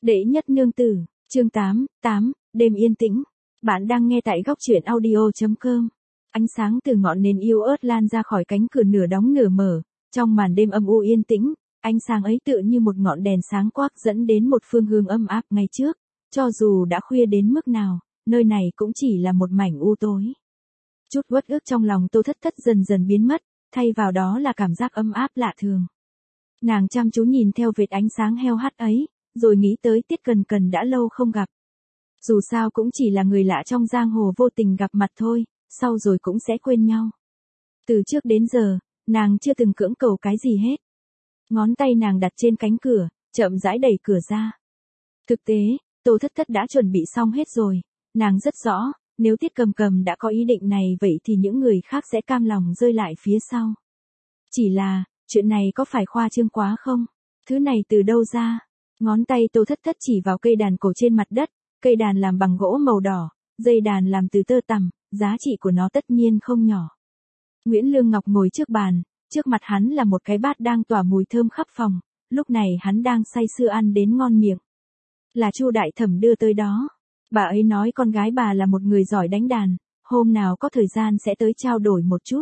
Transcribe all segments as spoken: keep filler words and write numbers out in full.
Đệ nhất nương tử, chương tám, tám, đêm yên tĩnh. Bạn đang nghe tại góc truyện audio chấm com. Ánh sáng từ ngọn nến yếu ớt lan ra khỏi cánh cửa nửa đóng nửa mở, trong màn đêm âm u yên tĩnh, ánh sáng ấy tựa như một ngọn đèn sáng quắc dẫn đến một phương hướng âm áp ngay trước, cho dù đã khuya đến mức nào, nơi này cũng chỉ là một mảnh u tối. Chút uất ức trong lòng Tô Thất Thất dần dần biến mất, thay vào đó là cảm giác ấm áp lạ thường. Nàng chăm chú nhìn theo vệt ánh sáng heo hắt ấy, rồi nghĩ tới Tiết Cần Cần đã lâu không gặp. Dù sao cũng chỉ là người lạ trong giang hồ vô tình gặp mặt thôi, sau rồi cũng sẽ quên nhau. Từ trước đến giờ, nàng chưa từng cưỡng cầu cái gì hết. Ngón tay nàng đặt trên cánh cửa, chậm rãi đẩy cửa ra. Thực tế, Tô Thất Thất đã chuẩn bị xong hết rồi, nàng rất rõ, nếu Tiết Cầm Cầm đã có ý định này vậy thì những người khác sẽ cam lòng rơi lại phía sau. Chỉ là, chuyện này có phải khoa trương quá không? Thứ này từ đâu ra? Ngón tay Tô Thất Thất chỉ vào cây đàn cổ trên mặt đất, cây đàn làm bằng gỗ màu đỏ, dây đàn làm từ tơ tằm, giá trị của nó tất nhiên không nhỏ. Nguyễn Lương Ngọc ngồi trước bàn, trước mặt hắn là một cái bát đang tỏa mùi thơm khắp phòng, lúc này hắn đang say sưa ăn đến ngon miệng. Là Chu đại thẩm đưa tới đó. Bà ấy nói con gái bà là một người giỏi đánh đàn, hôm nào có thời gian sẽ tới trao đổi một chút.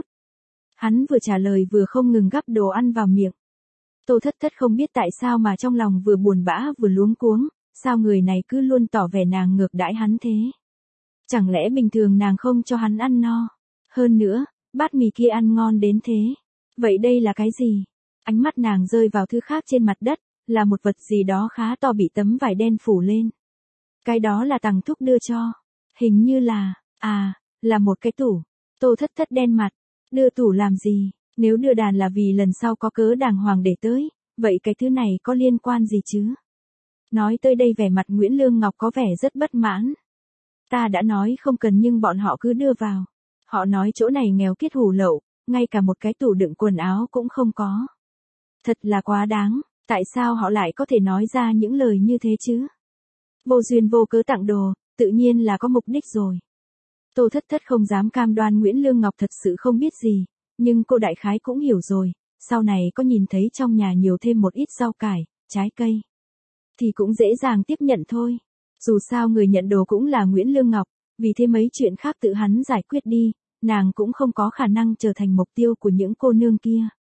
Hắn vừa trả lời vừa không ngừng gắp đồ ăn vào miệng. Tô Thất Thất không biết tại sao mà trong lòng vừa buồn bã vừa luống cuống, sao người này cứ luôn tỏ vẻ nàng ngược đãi hắn thế. Chẳng lẽ bình thường nàng không cho hắn ăn no? Hơn nữa, bát mì kia ăn ngon đến thế. Vậy đây là cái gì? Ánh mắt nàng rơi vào thứ khác trên mặt đất, là một vật gì đó khá to bị tấm vải đen phủ lên. Cái đó là Tằng Thúc đưa cho. Hình như là, à, là một cái tủ. Tô Thất Thất đen mặt. Đưa tủ làm gì? Nếu đưa đàn là vì lần sau có cớ đàng hoàng để tới, vậy cái thứ này có liên quan gì chứ? Nói tới đây vẻ mặt Nguyễn Lương Ngọc có vẻ rất bất mãn. Ta đã nói không cần nhưng bọn họ cứ đưa vào. Họ nói chỗ này nghèo kiết hủ lậu, ngay cả một cái tủ đựng quần áo cũng không có. Thật là quá đáng, tại sao họ lại có thể nói ra những lời như thế chứ? Vô duyên vô cớ tặng đồ, tự nhiên là có mục đích rồi. Tô Thất Thất không dám cam đoan Nguyễn Lương Ngọc thật sự không biết gì, nhưng cô đại khái cũng hiểu rồi, sau này có nhìn thấy trong nhà nhiều thêm một ít rau cải, trái cây, thì cũng dễ dàng tiếp nhận thôi. Dù sao người nhận đồ cũng là Nguyễn Lương Ngọc, vì thế mấy chuyện khác tự hắn giải quyết đi, nàng cũng không có khả năng trở thành mục tiêu của những cô nương kia.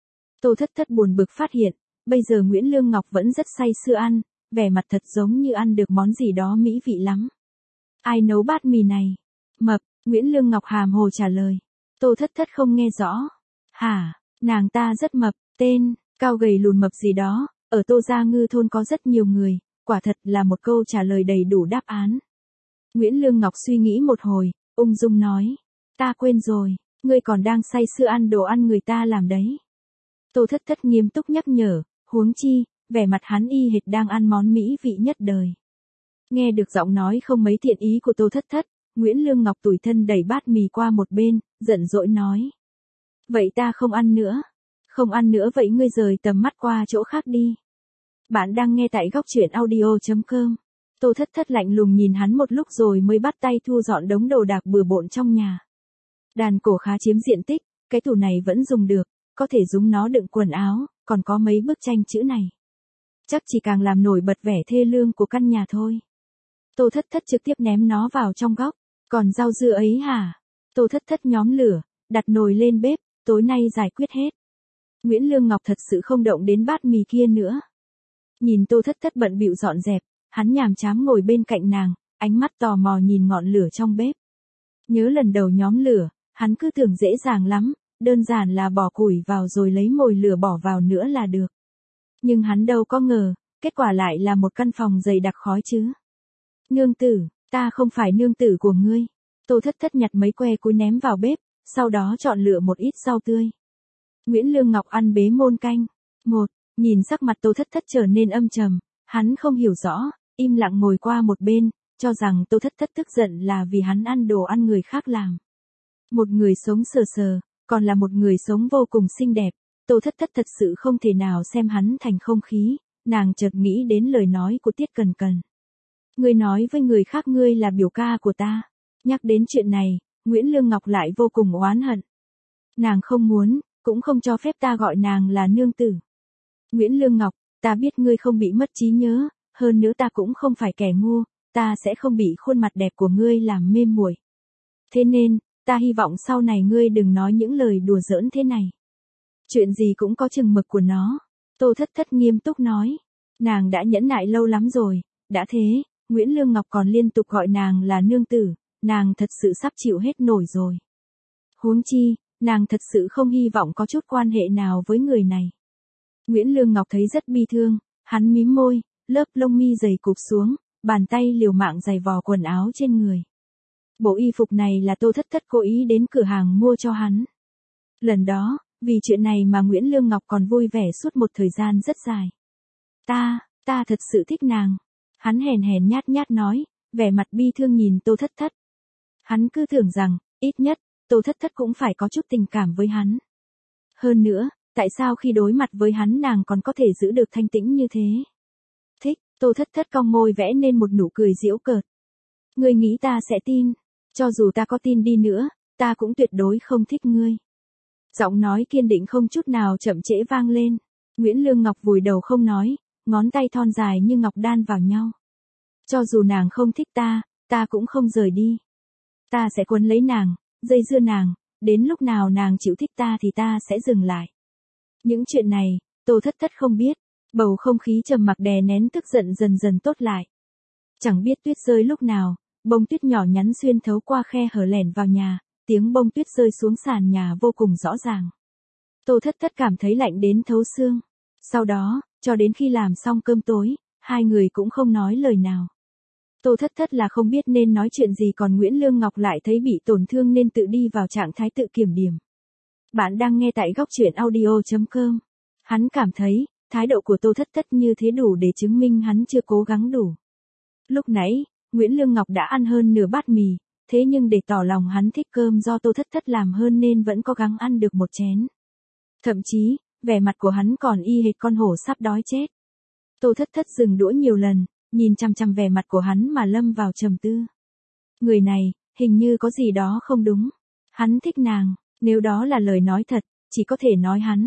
Tô Thất Thất buồn bực phát hiện, bây giờ Nguyễn Lương Ngọc vẫn rất say sưa ăn, vẻ mặt thật giống như ăn được món gì đó mỹ vị lắm. Ai nấu bát mì này? Mập, Nguyễn Lương Ngọc hàm hồ trả lời. Tô Thất Thất không nghe rõ. Hả, nàng ta rất mập, tên, cao gầy lùn mập gì đó, ở Tô Gia Ngư thôn có rất nhiều người, quả thật là một câu trả lời đầy đủ đáp án. Nguyễn Lương Ngọc suy nghĩ một hồi, ung dung nói. Ta quên rồi, ngươi còn đang say sưa ăn đồ ăn người ta làm đấy. Tô Thất Thất nghiêm túc nhắc nhở, huống chi, vẻ mặt hắn y hệt đang ăn món mỹ vị nhất đời. Nghe được giọng nói không mấy thiện ý của Tô Thất Thất, Nguyễn Lương Ngọc tủi thân đẩy bát mì qua một bên, giận dỗi nói. Vậy ta không ăn nữa. Không ăn nữa vậy ngươi rời tầm mắt qua chỗ khác đi. Bạn đang nghe tại góc truyện audio chấm com. Tô Thất Thất lạnh lùng nhìn hắn một lúc rồi mới bắt tay thu dọn đống đồ đạc bừa bộn trong nhà. Đàn cổ khá chiếm diện tích, cái tủ này vẫn dùng được, có thể dùng nó đựng quần áo, còn có mấy bức tranh chữ này. Chắc chỉ càng làm nổi bật vẻ thê lương của căn nhà thôi. Tô Thất Thất trực tiếp ném nó vào trong góc. Còn rau dưa ấy hả? Tô Thất Thất nhóm lửa, đặt nồi lên bếp, tối nay giải quyết hết. Nguyễn Lương Ngọc thật sự không động đến bát mì kia nữa. Nhìn Tô Thất Thất bận bịu dọn dẹp, hắn nhàm chán ngồi bên cạnh nàng, ánh mắt tò mò nhìn ngọn lửa trong bếp. Nhớ lần đầu nhóm lửa, hắn cứ tưởng dễ dàng lắm, đơn giản là bỏ củi vào rồi lấy mồi lửa bỏ vào nữa là được. Nhưng hắn đâu có ngờ, kết quả lại là một căn phòng dày đặc khói chứ. Nương tử, ta không phải nương tử của ngươi. Tô Thất Thất nhặt mấy que cối ném vào bếp, sau đó chọn lựa một ít rau tươi. Nguyễn Lương Ngọc ăn bế môn canh. Một, nhìn sắc mặt Tô Thất Thất trở nên âm trầm, hắn không hiểu rõ, im lặng ngồi qua một bên, cho rằng Tô Thất Thất tức giận là vì hắn ăn đồ ăn người khác làm. Một người sống sờ sờ, còn là một người sống vô cùng xinh đẹp, Tô Thất Thất thật sự không thể nào xem hắn thành không khí, nàng chợt nghĩ đến lời nói của Tiết Cần Cần. Ngươi nói với người khác ngươi là biểu ca của ta. Nhắc đến chuyện này, Nguyễn Lương Ngọc lại vô cùng oán hận. Nàng không muốn, cũng không cho phép ta gọi nàng là nương tử. Nguyễn Lương Ngọc, ta biết ngươi không bị mất trí nhớ, hơn nữa ta cũng không phải kẻ ngu, ta sẽ không bị khuôn mặt đẹp của ngươi làm mê muội. Thế nên, ta hy vọng sau này ngươi đừng nói những lời đùa giỡn thế này. Chuyện gì cũng có chừng mực của nó. Tô Thất Thất nghiêm túc nói. Nàng đã nhẫn nại lâu lắm rồi, đã thế, Nguyễn Lương Ngọc còn liên tục gọi nàng là nương tử, nàng thật sự sắp chịu hết nổi rồi. Huống chi, nàng thật sự không hy vọng có chút quan hệ nào với người này. Nguyễn Lương Ngọc thấy rất bi thương, hắn mím môi, lớp lông mi dày cụp xuống, bàn tay liều mạng giày vò quần áo trên người. Bộ y phục này là Tô Thất Thất cố ý đến cửa hàng mua cho hắn. Lần đó, vì chuyện này mà Nguyễn Lương Ngọc còn vui vẻ suốt một thời gian rất dài. Ta, ta thật sự thích nàng. Hắn hèn hèn nhát nhát nói, vẻ mặt bi thương nhìn Tô Thất Thất. Hắn cứ tưởng rằng, ít nhất, Tô Thất Thất cũng phải có chút tình cảm với hắn. Hơn nữa, tại sao khi đối mặt với hắn nàng còn có thể giữ được thanh tĩnh như thế? Thích, Tô Thất Thất cong môi vẽ nên một nụ cười giễu cợt. Ngươi nghĩ ta sẽ tin? Cho dù ta có tin đi nữa, ta cũng tuyệt đối không thích ngươi. Giọng nói kiên định không chút nào chậm trễ vang lên. Nguyễn Lương Ngọc vùi đầu không nói, ngón tay thon dài như ngọc đan vào nhau. Cho dù nàng không thích ta, ta cũng không rời đi. Ta sẽ quấn lấy nàng, dây dưa nàng, đến lúc nào nàng chịu thích ta thì ta sẽ dừng lại. Những chuyện này, Tô Thất Thất không biết, bầu không khí trầm mặc đè nén tức giận dần dần tốt lại. Chẳng biết tuyết rơi lúc nào, bông tuyết nhỏ nhắn xuyên thấu qua khe hở lẻn vào nhà, tiếng bông tuyết rơi xuống sàn nhà vô cùng rõ ràng. Tô Thất Thất cảm thấy lạnh đến thấu xương. Sau đó, cho đến khi làm xong cơm tối, hai người cũng không nói lời nào. Tô Thất Thất là không biết nên nói chuyện gì, còn Nguyễn Lương Ngọc lại thấy bị tổn thương nên tự đi vào trạng thái tự kiểm điểm. Bạn đang nghe tại góc truyện audio chấm com. Hắn cảm thấy, thái độ của Tô Thất Thất như thế đủ để chứng minh hắn chưa cố gắng đủ. Lúc nãy, Nguyễn Lương Ngọc đã ăn hơn nửa bát mì, thế nhưng để tỏ lòng hắn thích cơm do Tô Thất Thất làm hơn nên vẫn cố gắng ăn được một chén. Thậm chí, vẻ mặt của hắn còn y hệt con hổ sắp đói chết. Tô Thất Thất dừng đũa nhiều lần, nhìn chằm chằm vẻ mặt của hắn mà lâm vào trầm tư. Người này, hình như có gì đó không đúng. Hắn thích nàng, nếu đó là lời nói thật, chỉ có thể nói hắn.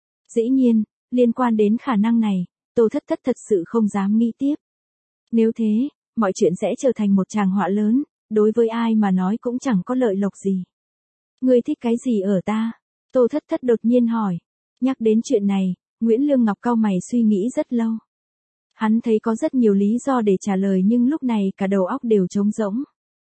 Dĩ nhiên, liên quan đến khả năng này, Tô Thất Thất thật sự không dám nghĩ tiếp. Nếu thế, mọi chuyện sẽ trở thành một tràng họa lớn, đối với ai mà nói cũng chẳng có lợi lộc gì. Ngươi thích cái gì ở ta? Tô Thất Thất đột nhiên hỏi. Nhắc đến chuyện này, Nguyễn Lương Ngọc cau mày suy nghĩ rất lâu. Hắn thấy có rất nhiều lý do để trả lời nhưng lúc này cả đầu óc đều trống rỗng.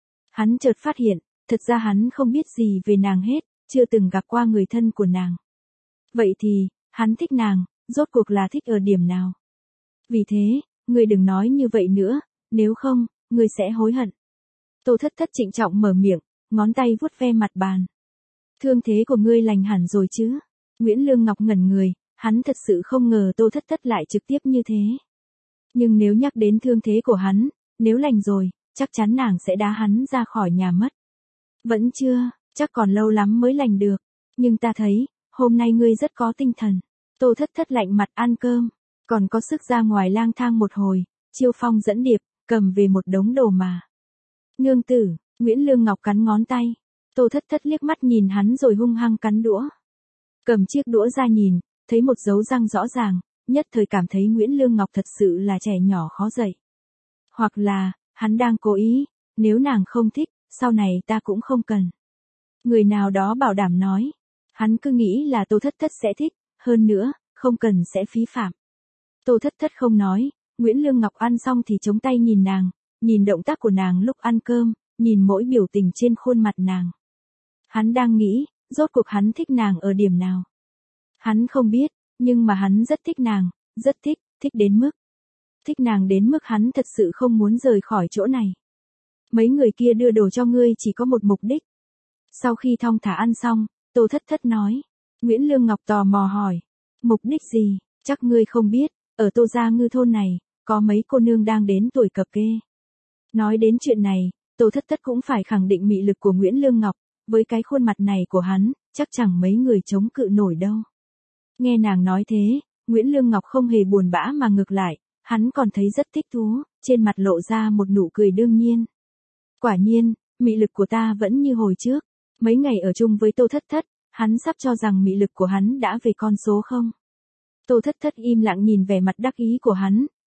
Hắn chợt phát hiện, thật ra hắn không biết gì về nàng hết, chưa từng gặp qua người thân của nàng. Vậy thì, hắn thích nàng, rốt cuộc là thích ở điểm nào? Vì thế, ngươi đừng nói như vậy nữa, nếu không, ngươi sẽ hối hận. Tô Thất Thất trịnh trọng mở miệng, ngón tay vuốt ve mặt bàn. Thương thế của ngươi lành hẳn rồi chứ? Nguyễn Lương Ngọc ngẩn người, hắn thật sự không ngờ Tô Thất Thất lại trực tiếp như thế. Nhưng nếu nhắc đến thương thế của hắn, nếu lành rồi, chắc chắn nàng sẽ đá hắn ra khỏi nhà mất. Vẫn chưa, chắc còn lâu lắm mới lành được. Nhưng ta thấy, hôm nay ngươi rất có tinh thần. Tô Thất Thất lạnh mặt ăn cơm, còn có sức ra ngoài lang thang một hồi, chiêu phong dẫn điệp, cầm về một đống đồ mà. Nương tử, Nguyễn Lương Ngọc cắn ngón tay. Tô Thất Thất liếc mắt nhìn hắn rồi hung hăng cắn đũa. Cầm chiếc đũa ra nhìn, thấy một dấu răng rõ ràng, nhất thời cảm thấy Nguyễn Lương Ngọc thật sự là trẻ nhỏ khó dạy. Hoặc là, hắn đang cố ý, nếu nàng không thích, sau này ta cũng không cần. Người nào đó bảo đảm nói, hắn cứ nghĩ là Tô Thất Thất sẽ thích, hơn nữa, không cần sẽ phí phạm. Tô Thất Thất không nói, Nguyễn Lương Ngọc ăn xong thì chống tay nhìn nàng, nhìn động tác của nàng lúc ăn cơm, nhìn mỗi biểu tình trên khuôn mặt nàng. Hắn đang nghĩ, rốt cuộc hắn thích nàng ở điểm nào. Hắn không biết, nhưng mà hắn rất thích nàng, rất thích, thích đến mức. Thích nàng đến mức hắn thật sự không muốn rời khỏi chỗ này. Mấy người kia đưa đồ cho ngươi chỉ có một mục đích. Sau khi thong thả ăn xong, Tô Thất Thất nói. Nguyễn Lương Ngọc tò mò hỏi. Mục đích gì? Chắc ngươi không biết, ở Tô Gia Ngư thôn này, có mấy cô nương đang đến tuổi cập kê. Nói đến chuyện này, Tô Thất Thất cũng phải khẳng định mị lực của Nguyễn Lương Ngọc, với cái khuôn mặt này của hắn, chắc chẳng mấy người chống cự nổi đâu. Nghe nàng nói thế, Nguyễn Lương Ngọc không hề buồn bã mà ngược lại, hắn còn thấy rất thích thú, trên mặt lộ ra một nụ cười đương nhiên. Quả nhiên, mị lực của ta vẫn như hồi trước, mấy ngày ở chung với Tô Thất Thất, hắn sắp cho rằng mị lực của hắn đã về con số không. Tô Thất Thất im lặng nhìn vẻ mặt đắc ý của hắn,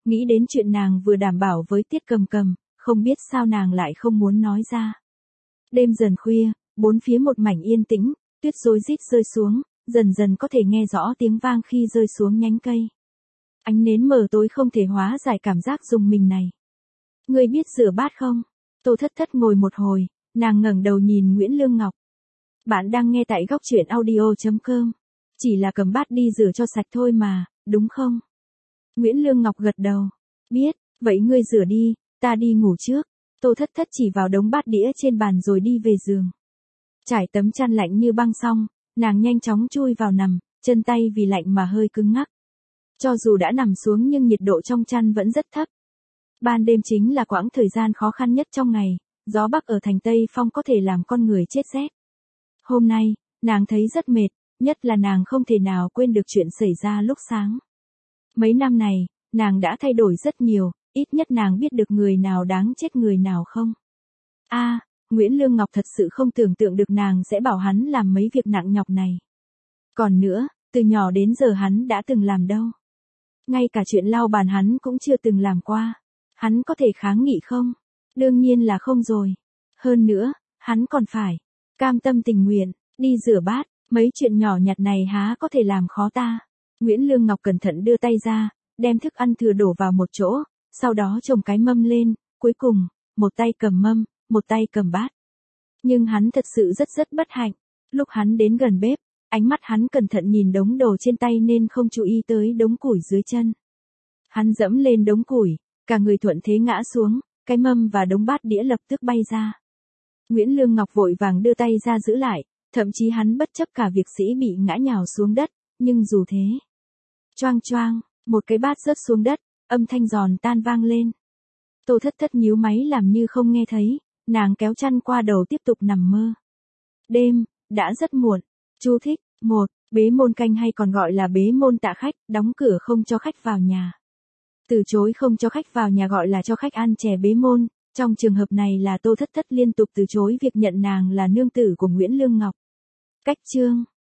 Nghĩ đến chuyện nàng vừa đảm bảo với Tiết Cầm Cầm, không biết sao nàng lại không muốn nói ra. Đêm dần khuya, bốn phía một mảnh yên tĩnh, tuyết rối rít rơi xuống, dần dần có thể nghe rõ tiếng vang khi rơi xuống nhánh cây. Ánh nến mờ tối không thể hóa giải cảm giác rùng mình này. Ngươi biết rửa bát không? Tô Thất Thất ngồi một hồi, nàng ngẩng đầu nhìn Nguyễn Lương Ngọc. Bạn đang nghe tại góc truyện audio chấm com. Chỉ là cầm bát đi rửa cho sạch thôi mà, đúng không? Nguyễn Lương Ngọc gật đầu. Biết, vậy ngươi rửa đi, ta đi ngủ trước. Tô Thất Thất chỉ vào đống bát đĩa trên bàn rồi đi về giường. Trải tấm chăn lạnh như băng xong, nàng nhanh chóng chui vào nằm, chân tay vì lạnh mà hơi cứng ngắc. Cho dù đã nằm xuống nhưng nhiệt độ trong chăn vẫn rất thấp. Ban đêm chính là quãng thời gian khó khăn nhất trong ngày, gió bắc ở thành Tây Phong có thể làm con người chết rét. Hôm nay, nàng thấy rất mệt, nhất là nàng không thể nào quên được chuyện xảy ra lúc sáng. Mấy năm này, nàng đã thay đổi rất nhiều, ít nhất nàng biết được người nào đáng chết người nào không. A, à, Nguyễn Lương Ngọc thật sự không tưởng tượng được nàng sẽ bảo hắn làm mấy việc nặng nhọc này. Còn nữa, từ nhỏ đến giờ hắn đã từng làm đâu. Ngay cả chuyện lau bàn hắn cũng chưa từng làm qua. Hắn có thể kháng nghị không? Đương nhiên là không rồi. Hơn nữa, hắn còn phải cam tâm tình nguyện, đi rửa bát, mấy chuyện nhỏ nhặt này há có thể làm khó ta. Nguyễn Lương Ngọc cẩn thận đưa tay ra, đem thức ăn thừa đổ vào một chỗ, sau đó chồng cái mâm lên, cuối cùng, một tay cầm mâm, một tay cầm bát. Nhưng hắn thật sự rất rất bất hạnh. Lúc hắn đến gần bếp, ánh mắt hắn cẩn thận nhìn đống đồ trên tay nên không chú ý tới đống củi dưới chân. Hắn dẫm lên đống củi, cả người thuận thế ngã xuống, cái mâm và đống bát đĩa lập tức bay ra. Nguyễn Lương Ngọc vội vàng đưa tay ra giữ lại, thậm chí hắn bất chấp cả việc sĩ bị ngã nhào xuống đất, nhưng dù thế. Choang choang, một cái bát rớt xuống đất, âm thanh giòn tan vang lên. Tô Thất Thất nhíu máy làm như không nghe thấy, nàng kéo chăn qua đầu tiếp tục nằm mơ. Đêm, đã rất muộn. Chú thích, một, bế môn canh hay còn gọi là bế môn tạ khách, đóng cửa không cho khách vào nhà. Từ chối không cho khách vào nhà gọi là cho khách ăn chè bế môn, trong trường hợp này là Tô Thất Thất liên tục từ chối việc nhận nàng là nương tử của Nguyễn Lương Ngọc. Cách chương